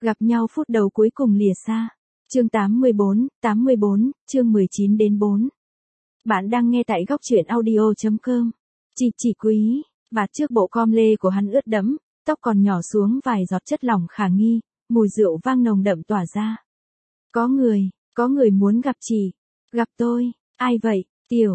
Gặp nhau phút đầu cuối cùng lìa xa. Chương 84, chương 19 đến 4. Bạn đang nghe tại góc truyện audio.com. Chỉ quý, vạt trước bộ com lê của hắn ướt đẫm, tóc còn nhỏ xuống vài giọt chất lỏng khả nghi, mùi rượu vang nồng đậm tỏa ra. Có người muốn gặp chị. Gặp tôi, ai vậy?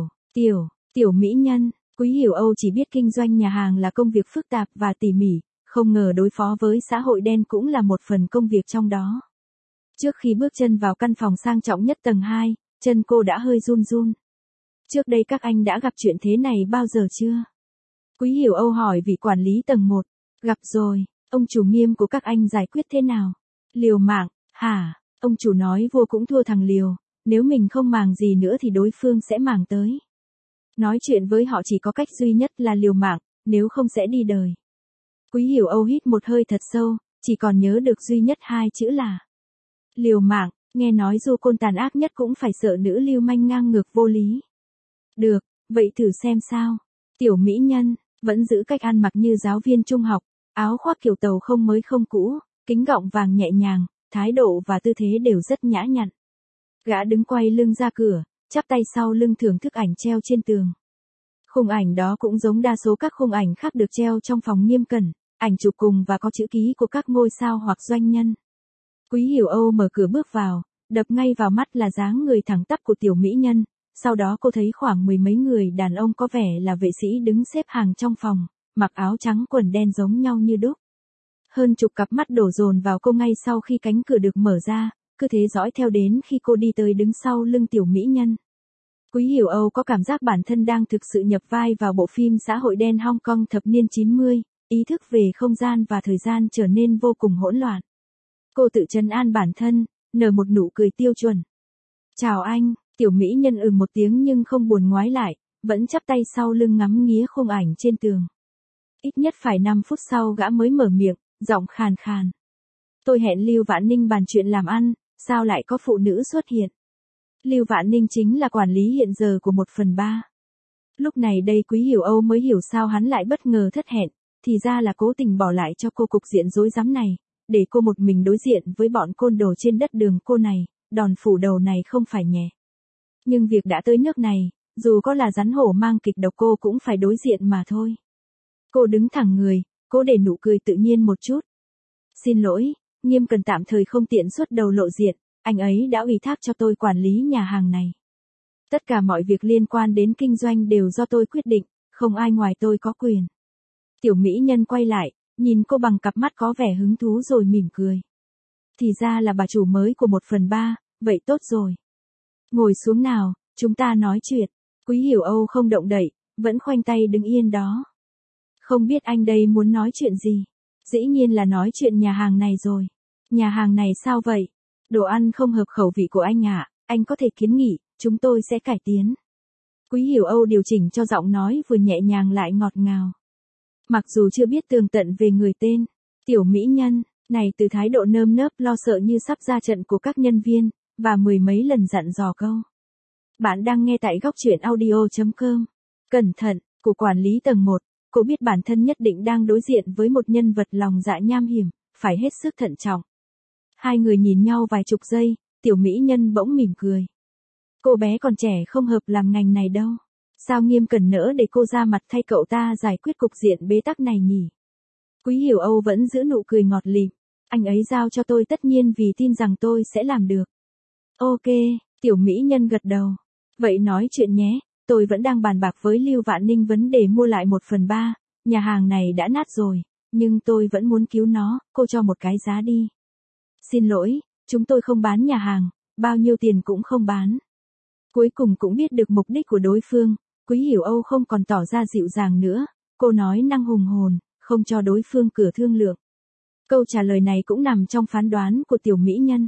Tiểu mỹ nhân. Quý Hiểu Âu chỉ biết kinh doanh nhà hàng là công việc phức tạp và tỉ mỉ, không ngờ đối phó với xã hội đen cũng là một phần công việc trong đó. Trước khi bước chân vào căn phòng sang trọng nhất tầng 2, chân cô đã hơi run run. Trước đây các anh đã gặp chuyện thế này bao giờ chưa? Quý Hiểu Âu hỏi vị quản lý tầng 1. Gặp rồi, ông chủ Nghiêm của các anh giải quyết thế nào? Liều mạng, hả? Ông chủ nói vua cũng thua thằng liều, nếu mình không màng gì nữa thì đối phương sẽ màng tới. Nói chuyện với họ chỉ có cách duy nhất là liều mạng, nếu không sẽ đi đời. Quý Hiểu Âu hít một hơi thật sâu, chỉ còn nhớ được duy nhất hai chữ là liều mạng, nghe nói du côn tàn ác nhất cũng phải sợ nữ lưu manh ngang ngược vô lý. Được, vậy thử xem sao. Tiểu mỹ nhân, vẫn giữ cách ăn mặc như giáo viên trung học, áo khoác kiểu tàu không mới không cũ, kính gọng vàng nhẹ nhàng, thái độ và tư thế đều rất nhã nhặn. Gã đứng quay lưng ra cửa, chắp tay sau lưng thưởng thức ảnh treo trên tường. Khung ảnh đó cũng giống đa số các khung ảnh khác được treo trong phòng nghiêm cẩn, ảnh chụp cùng và có chữ ký của các ngôi sao hoặc doanh nhân. Quý Hiểu Âu mở cửa bước vào, đập ngay vào mắt là dáng người thẳng tắp của tiểu mỹ nhân, sau đó cô thấy khoảng mười mấy người đàn ông có vẻ là vệ sĩ đứng xếp hàng trong phòng, mặc áo trắng quần đen giống nhau như đúc. Hơn chục cặp mắt đổ dồn vào cô ngay sau khi cánh cửa được mở ra, cứ thế dõi theo đến khi cô đi tới đứng sau lưng tiểu mỹ nhân. Quý Hiểu Âu có cảm giác bản thân đang thực sự nhập vai vào bộ phim xã hội đen Hong Kong thập niên 90, ý thức về không gian và thời gian trở nên vô cùng hỗn loạn. Cô tự trấn an bản thân, nở một nụ cười tiêu chuẩn. Chào anh, tiểu mỹ nhân một tiếng nhưng không buồn ngoái lại, vẫn chắp tay sau lưng ngắm nghía khung ảnh trên tường. Ít nhất phải 5 phút sau gã mới mở miệng, giọng khàn khàn. Tôi hẹn Lưu Vạn Ninh bàn chuyện làm ăn, sao lại có phụ nữ xuất hiện? Lưu Vạn Ninh chính là quản lý hiện giờ của 1/3. Lúc này đây Quý Hiểu Âu mới hiểu sao hắn lại bất ngờ thất hẹn, thì ra là cố tình bỏ lại cho cô cục diện rối rắm này, để cô một mình đối diện với bọn côn đồ trên đất đường cô này, đòn phủ đầu này không phải nhẹ. Nhưng việc đã tới nước này, dù có là rắn hổ mang kịch độc cô cũng phải đối diện mà thôi. Cô đứng thẳng người, cố để nụ cười tự nhiên một chút. Xin lỗi, Nghiêm cần tạm thời không tiện xuất đầu lộ diện, anh ấy đã ủy thác cho tôi quản lý nhà hàng này. Tất cả mọi việc liên quan đến kinh doanh đều do tôi quyết định, không ai ngoài tôi có quyền. Tiểu mỹ nhân quay lại, nhìn cô bằng cặp mắt có vẻ hứng thú rồi mỉm cười. Thì ra là bà chủ mới của 1/3, vậy tốt rồi. Ngồi xuống nào, chúng ta nói chuyện. Quý Hiểu Âu không động đậy, vẫn khoanh tay đứng yên đó. Không biết anh đây muốn nói chuyện gì? Dĩ nhiên là nói chuyện nhà hàng này rồi. Nhà hàng này sao vậy? Đồ ăn không hợp khẩu vị của anh ạ, anh có thể kiến nghị, chúng tôi sẽ cải tiến. Quý Hiểu Âu điều chỉnh cho giọng nói vừa nhẹ nhàng lại ngọt ngào. Mặc dù chưa biết tường tận về người tên, tiểu mỹ nhân, này từ thái độ nơm nớp lo sợ như sắp ra trận của các nhân viên, và mười mấy lần dặn dò câu. Bạn đang nghe tại góc truyện audio.com. Cẩn thận, của quản lý tầng 1, cô biết bản thân nhất định đang đối diện với một nhân vật lòng dạ nham hiểm, phải hết sức thận trọng. Hai người nhìn nhau vài chục giây, tiểu mỹ nhân bỗng mỉm cười. Cô bé còn trẻ không hợp làm ngành này đâu. Sao Nghiêm cần nỡ để cô ra mặt thay cậu ta giải quyết cục diện bế tắc này nhỉ? Quý Hiểu Âu vẫn giữ nụ cười ngọt lịm. Anh ấy giao cho tôi tất nhiên vì tin rằng tôi sẽ làm được. Ok, tiểu mỹ nhân gật đầu. Vậy nói chuyện nhé, tôi vẫn đang bàn bạc với Lưu Vạn Ninh vấn đề mua lại 1/3, nhà hàng này đã nát rồi, nhưng tôi vẫn muốn cứu nó, cô cho một cái giá đi. Xin lỗi, chúng tôi không bán nhà hàng, bao nhiêu tiền cũng không bán. Cuối cùng cũng biết được mục đích của đối phương, Quý Hiểu Âu không còn tỏ ra dịu dàng nữa, cô nói năng hùng hồn, không cho đối phương cửa thương lượng. Câu trả lời này cũng nằm trong phán đoán của tiểu mỹ nhân.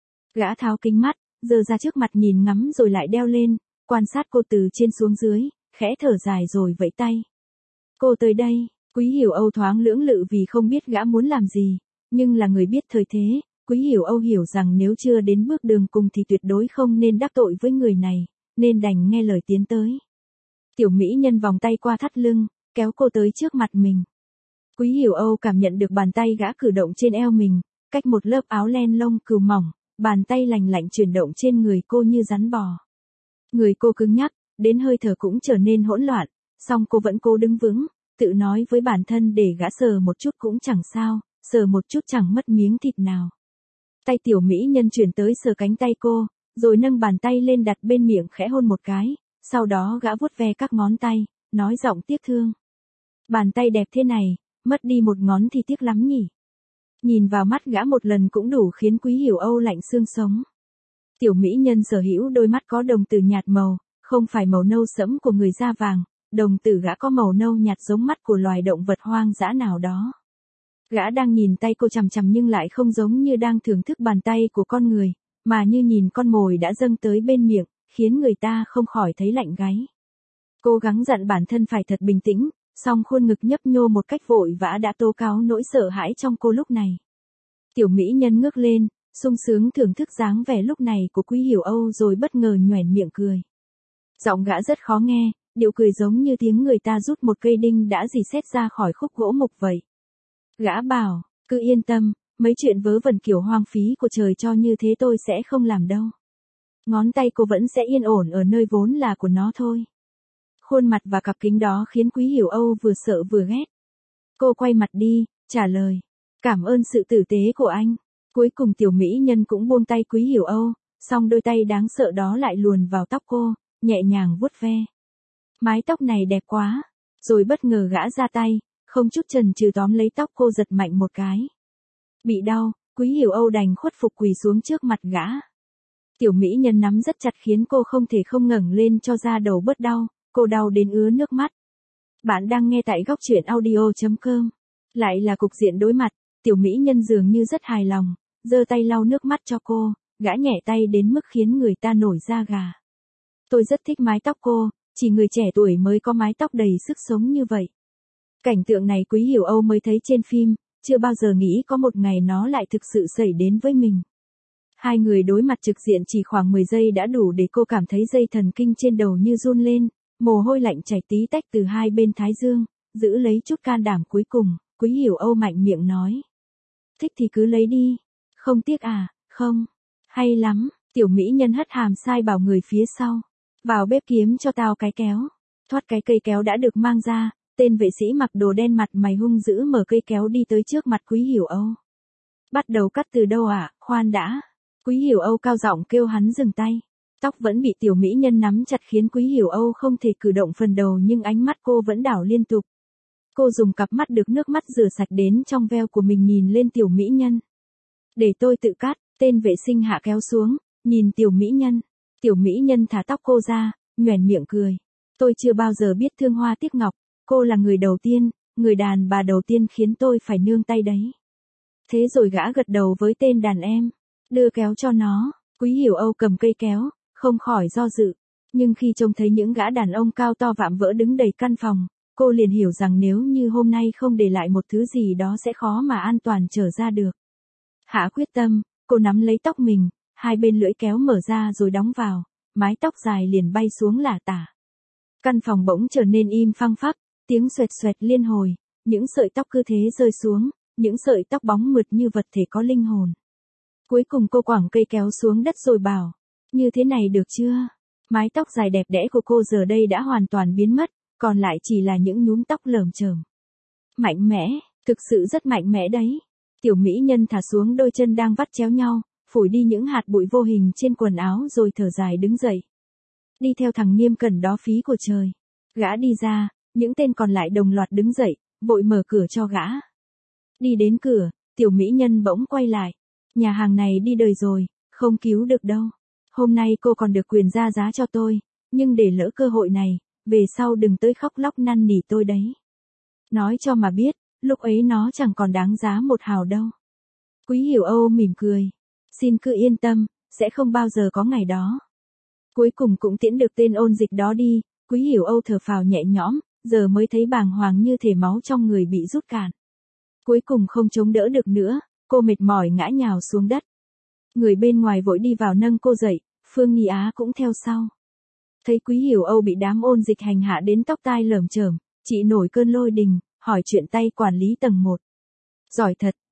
Gã tháo kính mắt, giơ ra trước mặt nhìn ngắm rồi lại đeo lên, quan sát cô từ trên xuống dưới, khẽ thở dài rồi vẫy tay. Cô tới đây, Quý Hiểu Âu thoáng lưỡng lự vì không biết gã muốn làm gì, nhưng là người biết thời thế, Quý Hiểu Âu hiểu rằng nếu chưa đến bước đường cùng thì tuyệt đối không nên đắc tội với người này, nên đành nghe lời tiến tới. Tiểu mỹ nhân vòng tay qua thắt lưng, kéo cô tới trước mặt mình. Quý Hiểu Âu cảm nhận được bàn tay gã cử động trên eo mình, cách một lớp áo len lông cừu mỏng, bàn tay lành lạnh chuyển động trên người cô như rắn bò. Người cô cứng nhắc, đến hơi thở cũng trở nên hỗn loạn, song cô vẫn cố đứng vững, tự nói với bản thân để gã sờ một chút cũng chẳng sao, sờ một chút chẳng mất miếng thịt nào. Tay tiểu mỹ nhân chuyển tới sờ cánh tay cô, rồi nâng bàn tay lên đặt bên miệng khẽ hôn một cái, sau đó gã vuốt ve các ngón tay, nói giọng tiếc thương. Bàn tay đẹp thế này, mất đi một ngón thì tiếc lắm nhỉ. Nhìn vào mắt gã một lần cũng đủ khiến Quý Hiểu Âu lạnh xương sống. Tiểu mỹ nhân sở hữu đôi mắt có đồng tử nhạt màu, không phải màu nâu sẫm của người da vàng, đồng tử gã có màu nâu nhạt giống mắt của loài động vật hoang dã nào đó. Gã đang nhìn tay cô chằm chằm nhưng lại không giống như đang thưởng thức bàn tay của con người, mà như nhìn con mồi đã dâng tới bên miệng, khiến người ta không khỏi thấy lạnh gáy. Cố gắng dặn bản thân phải thật bình tĩnh, song khuôn ngực nhấp nhô một cách vội vã đã tố cáo nỗi sợ hãi trong cô lúc này. Tiểu mỹ nhân ngước lên, sung sướng thưởng thức dáng vẻ lúc này của Quý Hiểu Âu rồi bất ngờ nhoẻn miệng cười. Giọng gã rất khó nghe, điệu cười giống như tiếng người ta rút một cây đinh đã rỉ sét ra khỏi khúc gỗ mục vậy. Gã bảo, cứ yên tâm, mấy chuyện vớ vẩn kiểu hoang phí của trời cho như thế tôi sẽ không làm đâu. Ngón tay cô vẫn sẽ yên ổn ở nơi vốn là của nó thôi. Khuôn mặt và cặp kính đó khiến Quý Hiểu Âu vừa sợ vừa ghét. Cô quay mặt đi, trả lời. Cảm ơn sự tử tế của anh. Cuối cùng tiểu mỹ nhân cũng buông tay Quý Hiểu Âu, song đôi tay đáng sợ đó lại luồn vào tóc cô, nhẹ nhàng vuốt ve. Mái tóc này đẹp quá. Rồi bất ngờ gã ra tay, không chút chần chừ tóm lấy tóc cô giật mạnh một cái. Bị đau, Quý Hiểu Âu đành khuất phục quỳ xuống trước mặt gã. Tiểu mỹ nhân nắm rất chặt khiến cô không thể không ngẩng lên cho da đầu bớt đau, cô đau đến ứa nước mắt. Bạn đang nghe tại góc truyện audio.com. Lại là cục diện đối mặt, tiểu mỹ nhân dường như rất hài lòng, giơ tay lau nước mắt cho cô, gã nhẹ tay đến mức khiến người ta nổi da gà. Tôi rất thích mái tóc cô, chỉ người trẻ tuổi mới có mái tóc đầy sức sống như vậy. Cảnh tượng này Quý Hiểu Âu mới thấy trên phim, chưa bao giờ nghĩ có một ngày nó lại thực sự xảy đến với mình. Hai người đối mặt trực diện chỉ khoảng 10 giây đã đủ để cô cảm thấy dây thần kinh trên đầu như run lên, mồ hôi lạnh chảy tí tách từ hai bên thái dương, giữ lấy chút can đảm cuối cùng, Quý Hiểu Âu mạnh miệng nói. Thích thì cứ lấy đi, không tiếc à, không, hay lắm, tiểu mỹ nhân hất hàm sai bảo người phía sau. Vào bếp kiếm cho tao cái kéo. Thoát cái cây kéo đã được mang ra, tên vệ sĩ mặc đồ đen mặt mày hung dữ mở cây kéo đi tới trước mặt Quý Hiểu Âu. Bắt đầu cắt từ đâu ạ, khoan đã. Quý Hiểu Âu cao giọng kêu hắn dừng tay. Tóc vẫn bị tiểu mỹ nhân nắm chặt khiến Quý Hiểu Âu không thể cử động phần đầu nhưng ánh mắt cô vẫn đảo liên tục. Cô dùng cặp mắt được nước mắt rửa sạch đến trong veo của mình nhìn lên tiểu mỹ nhân. Để tôi tự cắt, tên vệ sinh hạ kéo xuống, nhìn tiểu mỹ nhân. Tiểu mỹ nhân thả tóc cô ra, nhoẻn miệng cười. Tôi chưa bao giờ biết thương hoa tiếc ngọc, cô là người đầu tiên, người đàn bà đầu tiên khiến tôi phải nương tay đấy. Thế rồi gã gật đầu với tên đàn em, đưa kéo cho nó. Quý Hiểu Âu cầm cây kéo, không khỏi do dự. Nhưng khi trông thấy những gã đàn ông cao to vạm vỡ đứng đầy căn phòng, cô liền hiểu rằng nếu như hôm nay không để lại một thứ gì đó sẽ khó mà an toàn trở ra được. Hạ quyết tâm, cô nắm lấy tóc mình, hai bên lưỡi kéo mở ra rồi đóng vào, mái tóc dài liền bay xuống lả tả. Căn phòng bỗng trở nên im phăng phắc, tiếng xoẹt xoẹt liên hồi, những sợi tóc cứ thế rơi xuống, những sợi tóc bóng mượt như vật thể có linh hồn. Cuối cùng cô quẳng cây kéo xuống đất rồi bảo, như thế này được chưa? Mái tóc dài đẹp đẽ của cô giờ đây đã hoàn toàn biến mất, còn lại chỉ là những nhúm tóc lởm chởm. Mạnh mẽ, thực sự rất mạnh mẽ đấy. Tiểu mỹ nhân thả xuống đôi chân đang vắt chéo nhau, phủi đi những hạt bụi vô hình trên quần áo rồi thở dài đứng dậy. Đi theo thằng Nghiêm Cẩn đó phí của trời. Gã đi ra, những tên còn lại đồng loạt đứng dậy, vội mở cửa cho gã. Đi đến cửa, tiểu mỹ nhân bỗng quay lại. Nhà hàng này đi đời rồi, không cứu được đâu. Hôm nay cô còn được quyền ra giá cho tôi, nhưng để lỡ cơ hội này, về sau đừng tới khóc lóc năn nỉ tôi đấy. Nói cho mà biết, lúc ấy nó chẳng còn đáng giá một hào đâu. Quý Hiểu Âu mỉm cười. Xin cứ yên tâm, sẽ không bao giờ có ngày đó. Cuối cùng cũng tiễn được tên ôn dịch đó đi, Quý Hiểu Âu thở phào nhẹ nhõm, giờ mới thấy bàng hoàng như thể máu trong người bị rút cạn. Cuối cùng không chống đỡ được nữa, cô mệt mỏi ngã nhào xuống đất. Người bên ngoài vội đi vào nâng cô dậy, Phương Nghi Á cũng theo sau. Thấy Quý Hiểu Âu bị đám ôn dịch hành hạ đến tóc tai lởm chởm, chị nổi cơn lôi đình, hỏi chuyện tay quản lý tầng 1. Giỏi thật,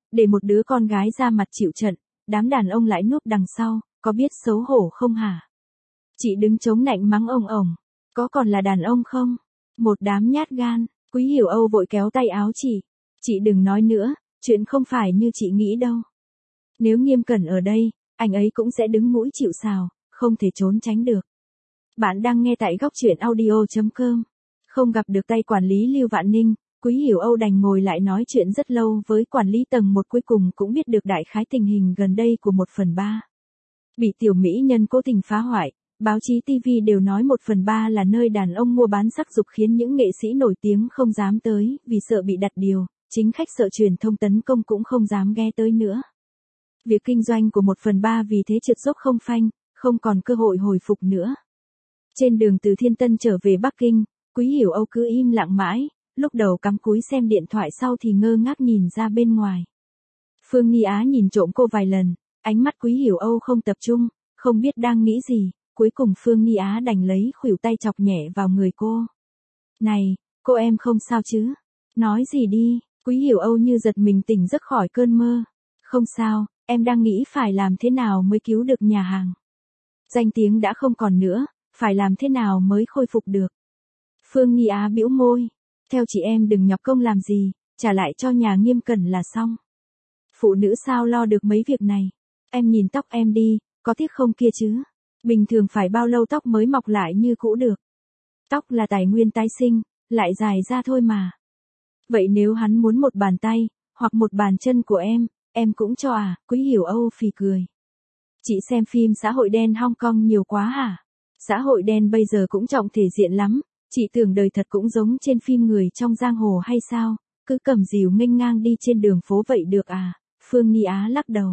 để một đứa con gái ra mặt chịu trận, đám đàn ông lại núp đằng sau, có biết xấu hổ không hả? Chị đứng chống nạnh mắng ông ổng, có còn là đàn ông không? Một đám nhát gan, Quý Hiểu Âu vội kéo tay áo chị đừng nói nữa, chuyện không phải như chị nghĩ đâu. Nếu Nghiêm Cẩn ở đây, anh ấy cũng sẽ đứng mũi chịu sào, không thể trốn tránh được. Bạn đang nghe tại góc truyện audio.com. Không gặp được tay quản lý Lưu Vạn Ninh, Quý Hiểu Âu đành ngồi lại nói chuyện rất lâu với quản lý tầng 1, cuối cùng cũng biết được đại khái tình hình gần đây của 1/3. Bị tiểu mỹ nhân cố tình phá hoại, báo chí TV đều nói 1/3 là nơi đàn ông mua bán sắc dục, khiến những nghệ sĩ nổi tiếng không dám tới vì sợ bị đặt điều, chính khách sợ truyền thông tấn công cũng không dám ghé tới nữa. Việc kinh doanh của 1/3 vì thế trượt dốc không phanh, không còn cơ hội hồi phục nữa. Trên đường từ Thiên Tân trở về Bắc Kinh, Quý Hiểu Âu cứ im lặng mãi, lúc đầu cắm cúi xem điện thoại, sau thì ngơ ngác nhìn ra bên ngoài. Phương Nghi Á nhìn trộm cô vài lần, ánh mắt Quý Hiểu Âu không tập trung, không biết đang nghĩ gì, cuối cùng Phương Nghi Á đành lấy khuỷu tay chọc nhẹ vào người cô. Này, cô em không sao chứ? Nói gì đi, Quý Hiểu Âu như giật mình tỉnh giấc khỏi cơn mơ. Không sao, em đang nghĩ phải làm thế nào mới cứu được nhà hàng. Danh tiếng đã không còn nữa, phải làm thế nào mới khôi phục được. Phương Nghi Á bĩu môi, theo chị em đừng nhọc công làm gì, trả lại cho nhà Nghiêm Cẩn là xong. Phụ nữ sao lo được mấy việc này. Em nhìn tóc em đi, có tiếc không kia chứ? Bình thường phải bao lâu tóc mới mọc lại như cũ được? Tóc là tài nguyên tái sinh, lại dài ra thôi mà. Vậy nếu hắn muốn một bàn tay, hoặc một bàn chân của em cũng cho à? Quý Hiểu Âu phì cười. Chị xem phim xã hội đen Hong Kong nhiều quá hả? Xã hội đen bây giờ cũng trọng thể diện lắm, chị tưởng đời thật cũng giống trên phim Người trong giang hồ hay sao, cứ cầm rìu nghênh ngang đi trên đường phố vậy được à? Phương Nghi Á lắc đầu.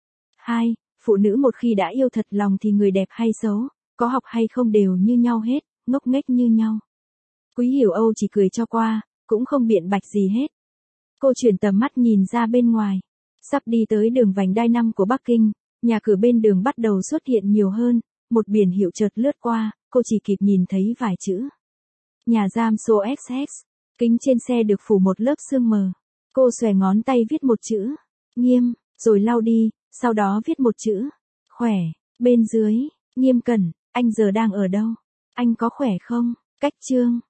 Phụ nữ một khi đã yêu thật lòng thì người đẹp hay xấu, có học hay không đều như nhau hết, ngốc nghếch như nhau. Quý Hiểu Âu chỉ cười cho qua, cũng không biện bạch gì hết. Cô chuyển tầm mắt nhìn ra bên ngoài. Sắp đi tới đường vành đai 5 của Bắc Kinh, nhà cửa bên đường bắt đầu xuất hiện nhiều hơn, một biển hiệu chợt lướt qua, cô chỉ kịp nhìn thấy vài chữ. Nhà giam số XX, kính trên xe được phủ một lớp sương mờ. Cô xòe ngón tay viết một chữ, Nghiêm, rồi lau đi, sau đó viết một chữ, khỏe, bên dưới, Nghiêm Cẩn, anh giờ đang ở đâu? Anh có khỏe không? Cách chương.